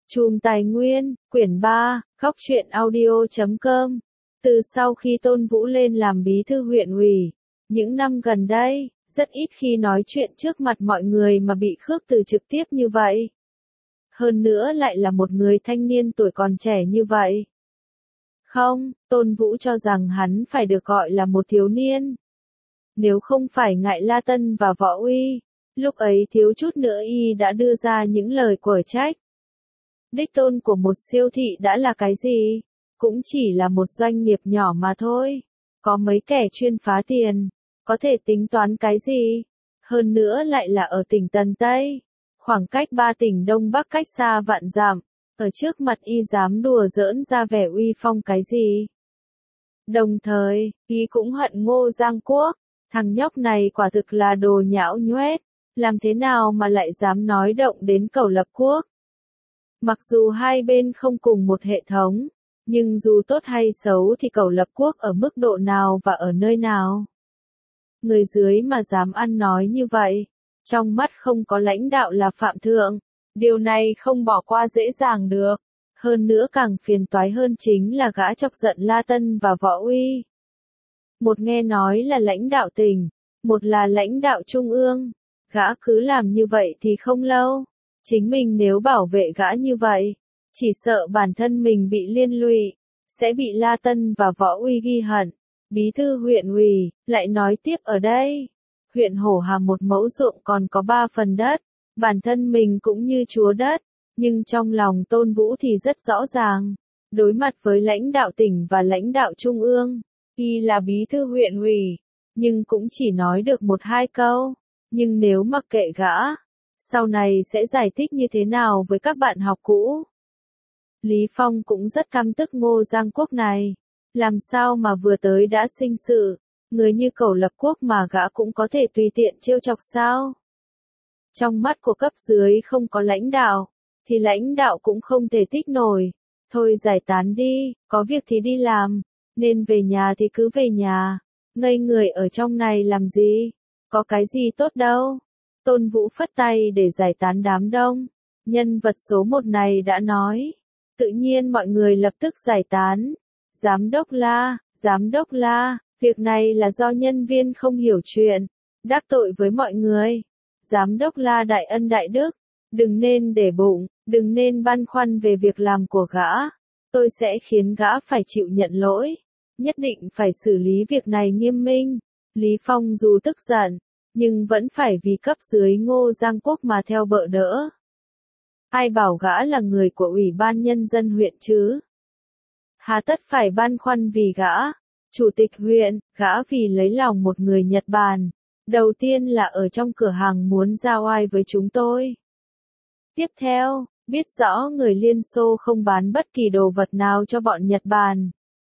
Chùm Tài Nguyên, quyển 3, Góc truyện audio.com. Từ sau khi Tôn Vũ lên làm bí thư huyện ủy, những năm gần đây, rất ít khi nói chuyện trước mặt mọi người mà bị khước từ trực tiếp như vậy. Hơn nữa lại là một người thanh niên tuổi còn trẻ như vậy. Không, Tôn Vũ cho rằng hắn phải được gọi là một thiếu niên. Nếu không phải ngại La Tân và Võ Uy, lúc ấy thiếu chút nữa y đã đưa ra những lời quở trách. Đích tôn của một siêu thị đã là cái gì? Cũng chỉ là một doanh nghiệp nhỏ mà thôi. Có mấy kẻ chuyên phá tiền, có thể tính toán cái gì? Hơn nữa lại là ở tỉnh Tần Tây. Khoảng cách 3 tỉnh Đông Bắc cách xa vạn dặm, ở trước mặt y dám đùa giỡn ra vẻ uy phong cái gì? Đồng thời, y cũng hận Ngô Giang Quốc, thằng nhóc này quả thực là đồ nhão nhoét, làm thế nào mà lại dám nói động đến Cẩu Lập Quốc? Mặc dù hai bên không cùng một hệ thống, nhưng dù tốt hay xấu thì Cẩu Lập Quốc ở mức độ nào và ở nơi nào? Người dưới mà dám ăn nói như vậy, trong mắt không có lãnh đạo là phạm thượng, điều này không bỏ qua dễ dàng được. Hơn nữa càng phiền toái hơn chính là gã chọc giận La Tân và Võ Uy. Một nghe nói là lãnh đạo tỉnh, một là lãnh đạo trung ương, gã cứ làm như vậy thì không lâu. Chính mình nếu bảo vệ gã như vậy, chỉ sợ bản thân mình bị liên lụy, sẽ bị La Tân và Võ Uy ghi hận. Bí thư huyện ủy, lại nói tiếp ở đây. Huyện Hổ Hà một mẫu ruộng còn có 3 phần đất, bản thân mình cũng như chúa đất, nhưng trong lòng Tôn Vũ thì rất rõ ràng. Đối mặt với lãnh đạo tỉnh và lãnh đạo trung ương, y là bí thư huyện ủy, nhưng cũng chỉ nói được 1-2 câu. Nhưng nếu mặc kệ gã, sau này sẽ giải thích như thế nào với các bạn học cũ? Lý Phong cũng rất căm tức Ngô Giang Quốc này. Làm sao mà vừa tới đã sinh sự, người như Cẩu Lập Quốc mà gã cũng có thể tùy tiện trêu chọc sao? Trong mắt của cấp dưới không có lãnh đạo, thì lãnh đạo cũng không thể tích nổi. Thôi giải tán đi, có việc thì đi làm, nên về nhà thì cứ về nhà, ngây người ở trong này làm gì? Có cái gì tốt đâu. Tôn Vũ phất tay để giải tán đám đông. Nhân vật số 1 này đã nói. Tự nhiên mọi người lập tức giải tán. Giám đốc La, việc này là do nhân viên không hiểu chuyện, đắc tội với mọi người. Giám đốc La đại ân đại đức, đừng nên để bụng, đừng nên băn khoăn về việc làm của gã. Tôi sẽ khiến gã phải chịu nhận lỗi, nhất định phải xử lý việc này nghiêm minh. Lý Phong dù tức giận, nhưng vẫn phải vì cấp dưới Ngô Giang Quốc mà theo bợ đỡ. Ai bảo gã là người của Ủy ban Nhân dân huyện chứ? Hà tất phải băn khoăn vì gã. Chủ tịch huyện, gã vì lấy lòng một người Nhật Bản. Đầu tiên là ở trong cửa hàng muốn ra oai với chúng tôi. Tiếp theo, biết rõ người Liên Xô không bán bất kỳ đồ vật nào cho bọn Nhật Bản.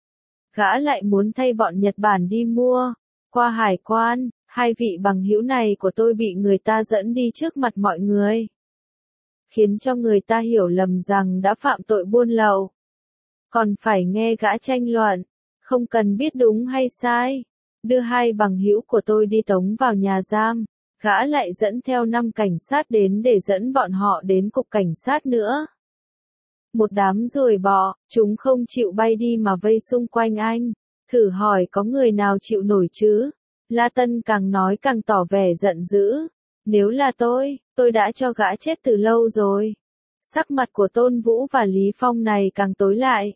Gã lại muốn thay bọn Nhật Bản đi mua. Qua hải quan, 2 vị bằng hữu này của tôi bị người ta dẫn đi trước mặt mọi người, khiến cho người ta hiểu lầm rằng đã phạm tội buôn lậu. Còn phải nghe gã tranh luận, không cần biết đúng hay sai. Đưa 2 bằng hữu của tôi đi tống vào nhà giam, gã lại dẫn theo 5 cảnh sát đến để dẫn bọn họ đến cục cảnh sát nữa. Một đám ruồi bọ, chúng không chịu bay đi mà vây xung quanh anh. Thử hỏi có người nào chịu nổi chứ? La Tân càng nói càng tỏ vẻ giận dữ. Nếu là tôi đã cho gã chết từ lâu rồi. Sắc mặt của Tôn Vũ và Lý Phong này càng tối lại.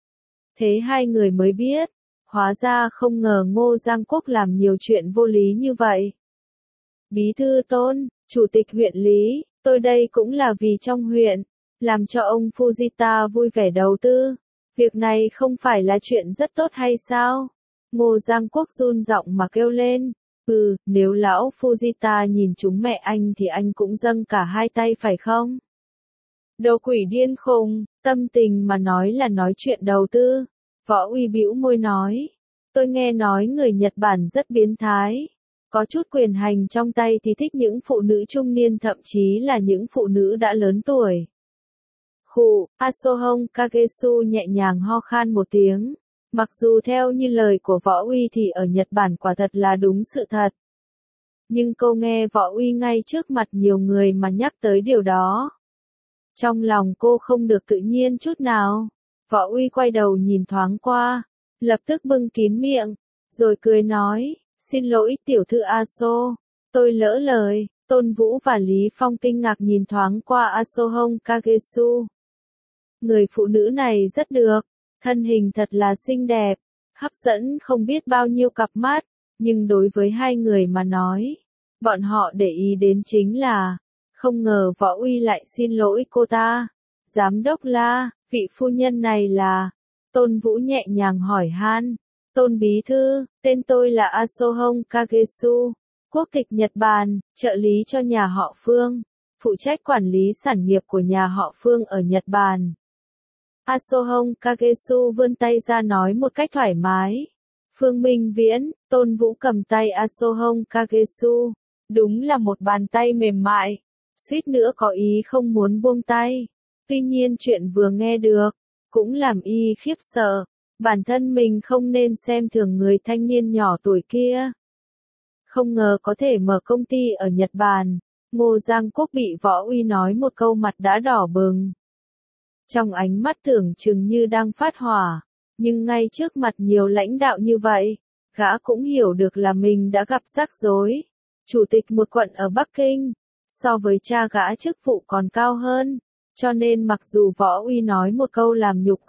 Thế hai người mới biết, hóa ra không ngờ Ngô Giang Quốc làm nhiều chuyện vô lý như vậy. Bí thư Tôn, chủ tịch huyện Lý, tôi đây cũng là vì trong huyện, làm cho ông Fujita vui vẻ đầu tư. Việc này không phải là chuyện rất tốt hay sao? Ngô Giang Quốc run giọng mà kêu lên. Nếu lão Fujita nhìn chúng mẹ anh thì anh cũng dâng cả 2 tay phải không? Đồ quỷ điên khùng, tâm tình mà nói là nói chuyện đầu tư. Võ Uy bĩu môi nói. Tôi nghe nói người Nhật Bản rất biến thái. Có chút quyền hành trong tay thì thích những phụ nữ trung niên, thậm chí là những phụ nữ đã lớn tuổi. Asohong Kagesu nhẹ nhàng ho khan một tiếng. Mặc dù theo như lời của Võ Uy thì ở Nhật Bản quả thật là đúng sự thật. Nhưng cô nghe Võ Uy ngay trước mặt nhiều người mà nhắc tới điều đó. Trong lòng cô không được tự nhiên chút nào. Võ Uy quay đầu nhìn thoáng qua, lập tức bưng kín miệng, rồi cười nói, xin lỗi tiểu thư Aso, tôi lỡ lời. Tôn Vũ và Lý Phong kinh ngạc nhìn thoáng qua Asohong Kagesu. Người phụ nữ này rất được, thân hình thật là xinh đẹp, hấp dẫn không biết bao nhiêu cặp mắt, nhưng đối với hai người mà nói, bọn họ để ý đến chính là, không ngờ Võ Uy lại xin lỗi cô ta. Giám đốc La, vị phu nhân này là, Tôn Vũ nhẹ nhàng hỏi han. Tôn bí thư, tên tôi là Asohong Kagesu, quốc tịch Nhật Bản, trợ lý cho nhà họ Phương, phụ trách quản lý sản nghiệp của nhà họ Phương ở Nhật Bản. Asohong Kagesu vươn tay ra nói một cách thoải mái. Phương Minh Viễn, Tôn Vũ cầm tay Asohong Kagesu, đúng là một bàn tay mềm mại, suýt nữa có ý không muốn buông tay. Tuy nhiên chuyện vừa nghe được, cũng làm y khiếp sợ, bản thân mình không nên xem thường người thanh niên nhỏ tuổi kia. Không ngờ có thể mở công ty ở Nhật Bản, Ngô Giang Quốc bị Võ Uy nói một câu mặt đã đỏ bừng. Trong ánh mắt tưởng chừng như đang phát hỏa, nhưng ngay trước mặt nhiều lãnh đạo như vậy, gã cũng hiểu được là mình đã gặp rắc rối. Chủ tịch một quận ở Bắc Kinh, so với cha gã chức vụ còn cao hơn, cho nên mặc dù Võ Uy nói một câu làm nhục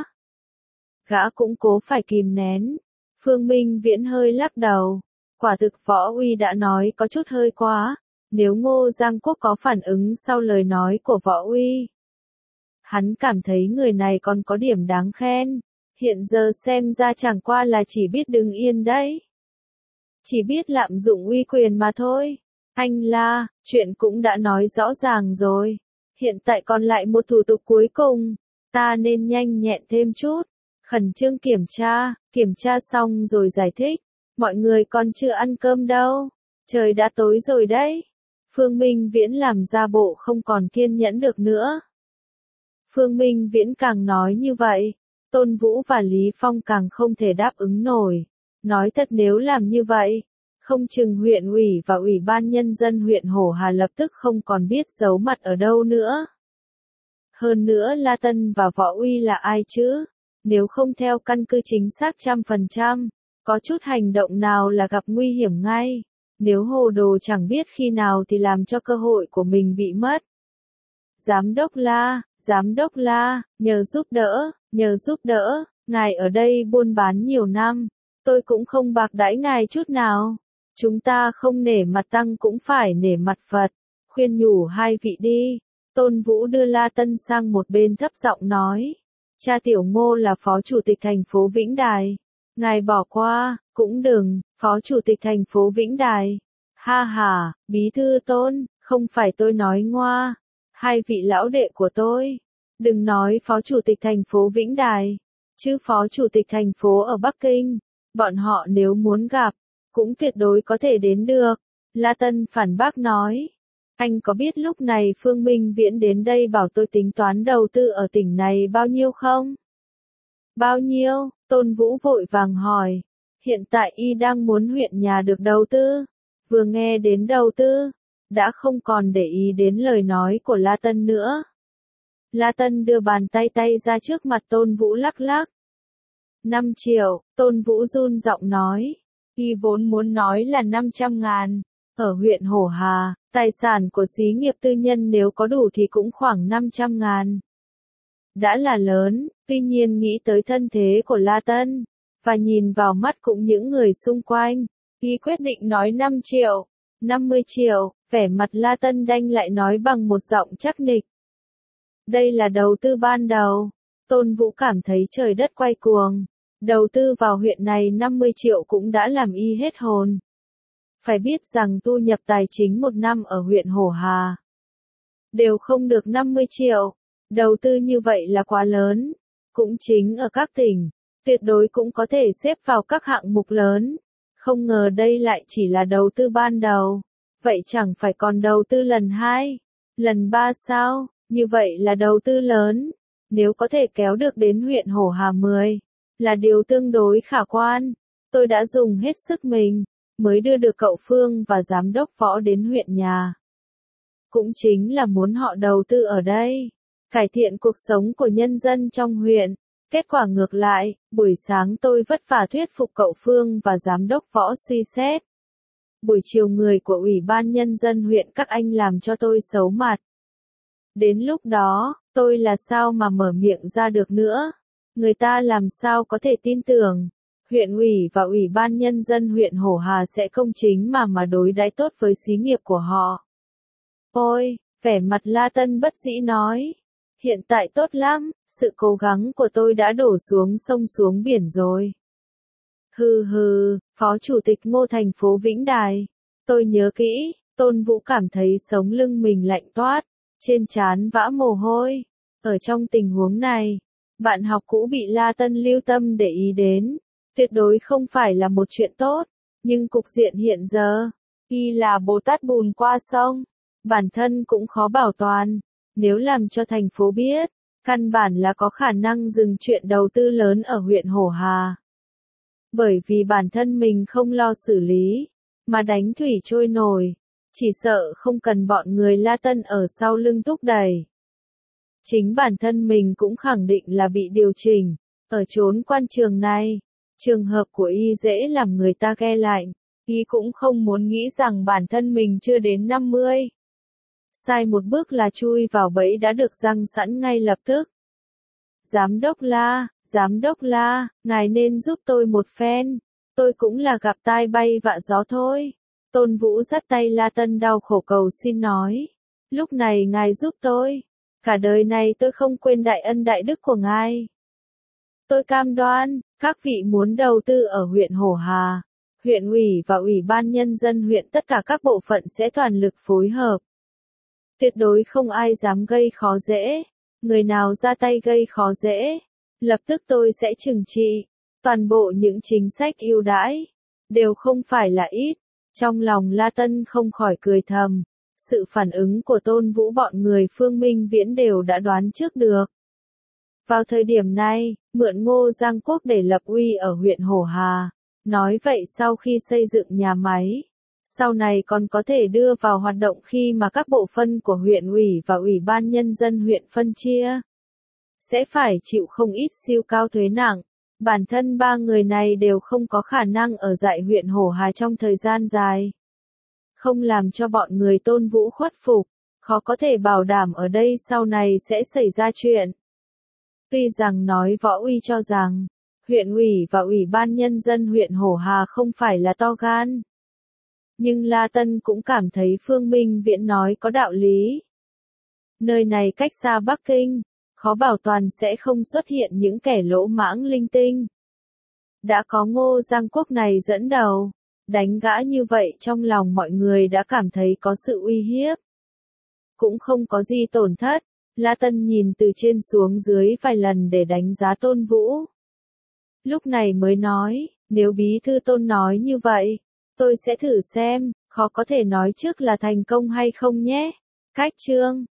gã cũng cố phải kìm nén. Phương Minh Viễn hơi lắc đầu, quả thực Võ Uy đã nói có chút hơi quá, nếu Ngô Giang Quốc có phản ứng sau lời nói của Võ Uy. Hắn cảm thấy người này còn có điểm đáng khen, hiện giờ xem ra chẳng qua là chỉ biết đứng yên đấy. Chỉ biết lạm dụng uy quyền mà thôi. Anh La, chuyện cũng đã nói rõ ràng rồi. Hiện tại còn lại một thủ tục cuối cùng, ta nên nhanh nhẹn thêm chút, khẩn trương kiểm tra xong rồi giải thích. Mọi người còn chưa ăn cơm đâu, trời đã tối rồi đấy. Phương Minh Viễn làm ra bộ không còn kiên nhẫn được nữa. Phương Minh Viễn càng nói như vậy, Tôn Vũ và Lý Phong càng không thể đáp ứng nổi. Nói thật nếu làm như vậy, không chừng huyện ủy và ủy ban nhân dân huyện Hổ Hà lập tức không còn biết giấu mặt ở đâu nữa. Hơn nữa La Tân và Võ Uy là ai chứ? Nếu không theo căn cứ chính xác 100%, có chút hành động nào là gặp nguy hiểm ngay. Nếu hồ đồ chẳng biết khi nào thì làm cho cơ hội của mình bị mất. Giám đốc La, nhờ giúp đỡ, ngài ở đây buôn bán nhiều năm, tôi cũng không bạc đãi ngài chút nào. Chúng ta không nể mặt Tăng cũng phải nể mặt Phật, khuyên nhủ hai vị đi. Tôn Vũ đưa La Tân sang một bên thấp giọng nói. Cha tiểu Ngô là phó chủ tịch thành phố Vĩnh Đài. Ngài bỏ qua, cũng đừng, phó chủ tịch thành phố Vĩnh Đài. Ha ha, bí thư Tôn, không phải tôi nói ngoa. Hai vị lão đệ của tôi. Đừng nói phó chủ tịch thành phố Vĩnh Đài, chứ phó chủ tịch thành phố ở Bắc Kinh. Bọn họ nếu muốn gặp, cũng tuyệt đối có thể đến được. La Tân phản bác nói. Anh có biết lúc này Phương Minh Viễn đến đây bảo tôi tính toán đầu tư ở tỉnh này bao nhiêu không? Bao nhiêu? Tôn Vũ vội vàng hỏi. Hiện tại y đang muốn huyện nhà được đầu tư. Vừa nghe đến đầu tư, đã không còn để ý đến lời nói của La Tân nữa. La Tân đưa bàn tay ra trước mặt Tôn Vũ lắc lắc. 5 triệu, Tôn Vũ run giọng nói. Y vốn muốn nói là 500.000. Ở huyện Hổ Hà, tài sản của xí nghiệp tư nhân nếu có đủ thì cũng khoảng 500.000. Đã là lớn, tuy nhiên nghĩ tới thân thế của La Tân, và nhìn vào mắt cũng những người xung quanh, y quyết định nói 5 triệu, 50 triệu, vẻ mặt La Tân đanh lại nói bằng một giọng chắc nịch. Đây là đầu tư ban đầu. Tôn Vũ cảm thấy trời đất quay cuồng. Đầu tư vào huyện này 50 triệu cũng đã làm y hết hồn. Phải biết rằng thu nhập tài chính một năm ở huyện Hổ Hà đều không được 50 triệu. Đầu tư như vậy là quá lớn. Cũng chính ở các tỉnh, tuyệt đối cũng có thể xếp vào các hạng mục lớn. Không ngờ đây lại chỉ là đầu tư ban đầu. Vậy chẳng phải còn đầu tư lần 2, lần 3 sao? Như vậy là đầu tư lớn. Nếu có thể kéo được đến huyện Hổ Hà 10, là điều tương đối khả quan. Tôi đã dùng hết sức mình, mới đưa được cậu Phương và giám đốc Võ đến huyện nhà. Cũng chính là muốn họ đầu tư ở đây. cải thiện cuộc sống của nhân dân trong huyện. Kết quả ngược lại, buổi sáng tôi vất vả thuyết phục cậu Phương và giám đốc Võ suy xét. Buổi chiều người của Ủy ban Nhân dân huyện các anh làm cho tôi xấu mặt. Đến lúc đó, tôi là sao mà mở miệng ra được nữa? Người ta làm sao có thể tin tưởng? Huyện ủy và Ủy ban Nhân dân huyện Hổ Hà sẽ công chính mà đối đãi tốt với xí nghiệp của họ. Ôi, vẻ mặt La Tân bất dĩ nói. Hiện tại tốt lắm, sự cố gắng của tôi đã đổ xuống sông xuống biển rồi. Hừ hừ, Phó Chủ tịch Ngô thành phố Vĩnh Đài. Tôi nhớ kỹ, Tôn Vũ cảm thấy sống lưng mình lạnh toát, trên trán vã mồ hôi. Ở trong tình huống này, bạn học cũ bị La Tân lưu tâm để ý đến, tuyệt đối không phải là một chuyện tốt, nhưng cục diện hiện giờ, y là Bồ Tát bùn qua sông, bản thân cũng khó bảo toàn, nếu làm cho thành phố biết, căn bản là có khả năng dừng chuyện đầu tư lớn ở huyện Hổ Hà. Bởi vì bản thân mình không lo xử lý, mà đánh thủy trôi nổi, chỉ sợ không cần bọn người La Tân ở sau lưng thúc đẩy. Chính bản thân mình cũng khẳng định là bị điều chỉnh, ở chốn quan trường này, trường hợp của y dễ làm người ta ghe lạnh, y cũng không muốn nghĩ rằng bản thân mình chưa đến 50. Sai một bước là chui vào bẫy đã được giăng sẵn ngay lập tức. Giám đốc La, ngài nên giúp tôi một phen, tôi cũng là gặp tai bay vạ gió thôi. Tôn Vũ dắt tay La Tân đau khổ cầu xin nói, lúc này ngài giúp tôi, cả đời này tôi không quên đại ân đại đức của ngài. Tôi cam đoan, các vị muốn đầu tư ở huyện Hổ Hà, huyện ủy và Ủy ban Nhân dân huyện tất cả các bộ phận sẽ toàn lực phối hợp. Tuyệt đối không ai dám gây khó dễ, người nào ra tay gây khó dễ, lập tức tôi sẽ trừng trị. Toàn bộ những chính sách ưu đãi, đều không phải là ít. Trong lòng La Tân không khỏi cười thầm, sự phản ứng của Tôn Vũ bọn người Phương Minh Viễn đều đã đoán trước được. Vào thời điểm này, mượn Ngô Giang Quốc để lập uy ở huyện Hổ Hà, nói vậy sau khi xây dựng nhà máy, sau này còn có thể đưa vào hoạt động khi mà các bộ phận của huyện ủy và Ủy ban Nhân dân huyện phân chia, sẽ phải chịu không ít siêu cao thuế nặng. Bản thân ba người này đều không có khả năng ở tại huyện Hổ Hà trong thời gian dài. Không làm cho bọn người Tôn Vũ khuất phục, khó có thể bảo đảm ở đây sau này sẽ xảy ra chuyện. Tuy rằng nói Võ Uy cho rằng, huyện ủy và Ủy ban Nhân dân huyện Hổ Hà không phải là to gan. Nhưng La Tân cũng cảm thấy Phương Minh Viễn nói có đạo lý. Nơi này cách xa Bắc Kinh, khó bảo toàn sẽ không xuất hiện những kẻ lỗ mãng linh tinh. Đã có Ngô Giang Quốc này dẫn đầu, đánh gã như vậy trong lòng mọi người đã cảm thấy có sự uy hiếp. Cũng không có gì tổn thất, La Tân nhìn từ trên xuống dưới vài lần để đánh giá Tôn Vũ. Lúc này mới nói, nếu bí thư Tôn nói như vậy, tôi sẽ thử xem, khó có thể nói trước là thành công hay không nhé. Cách chương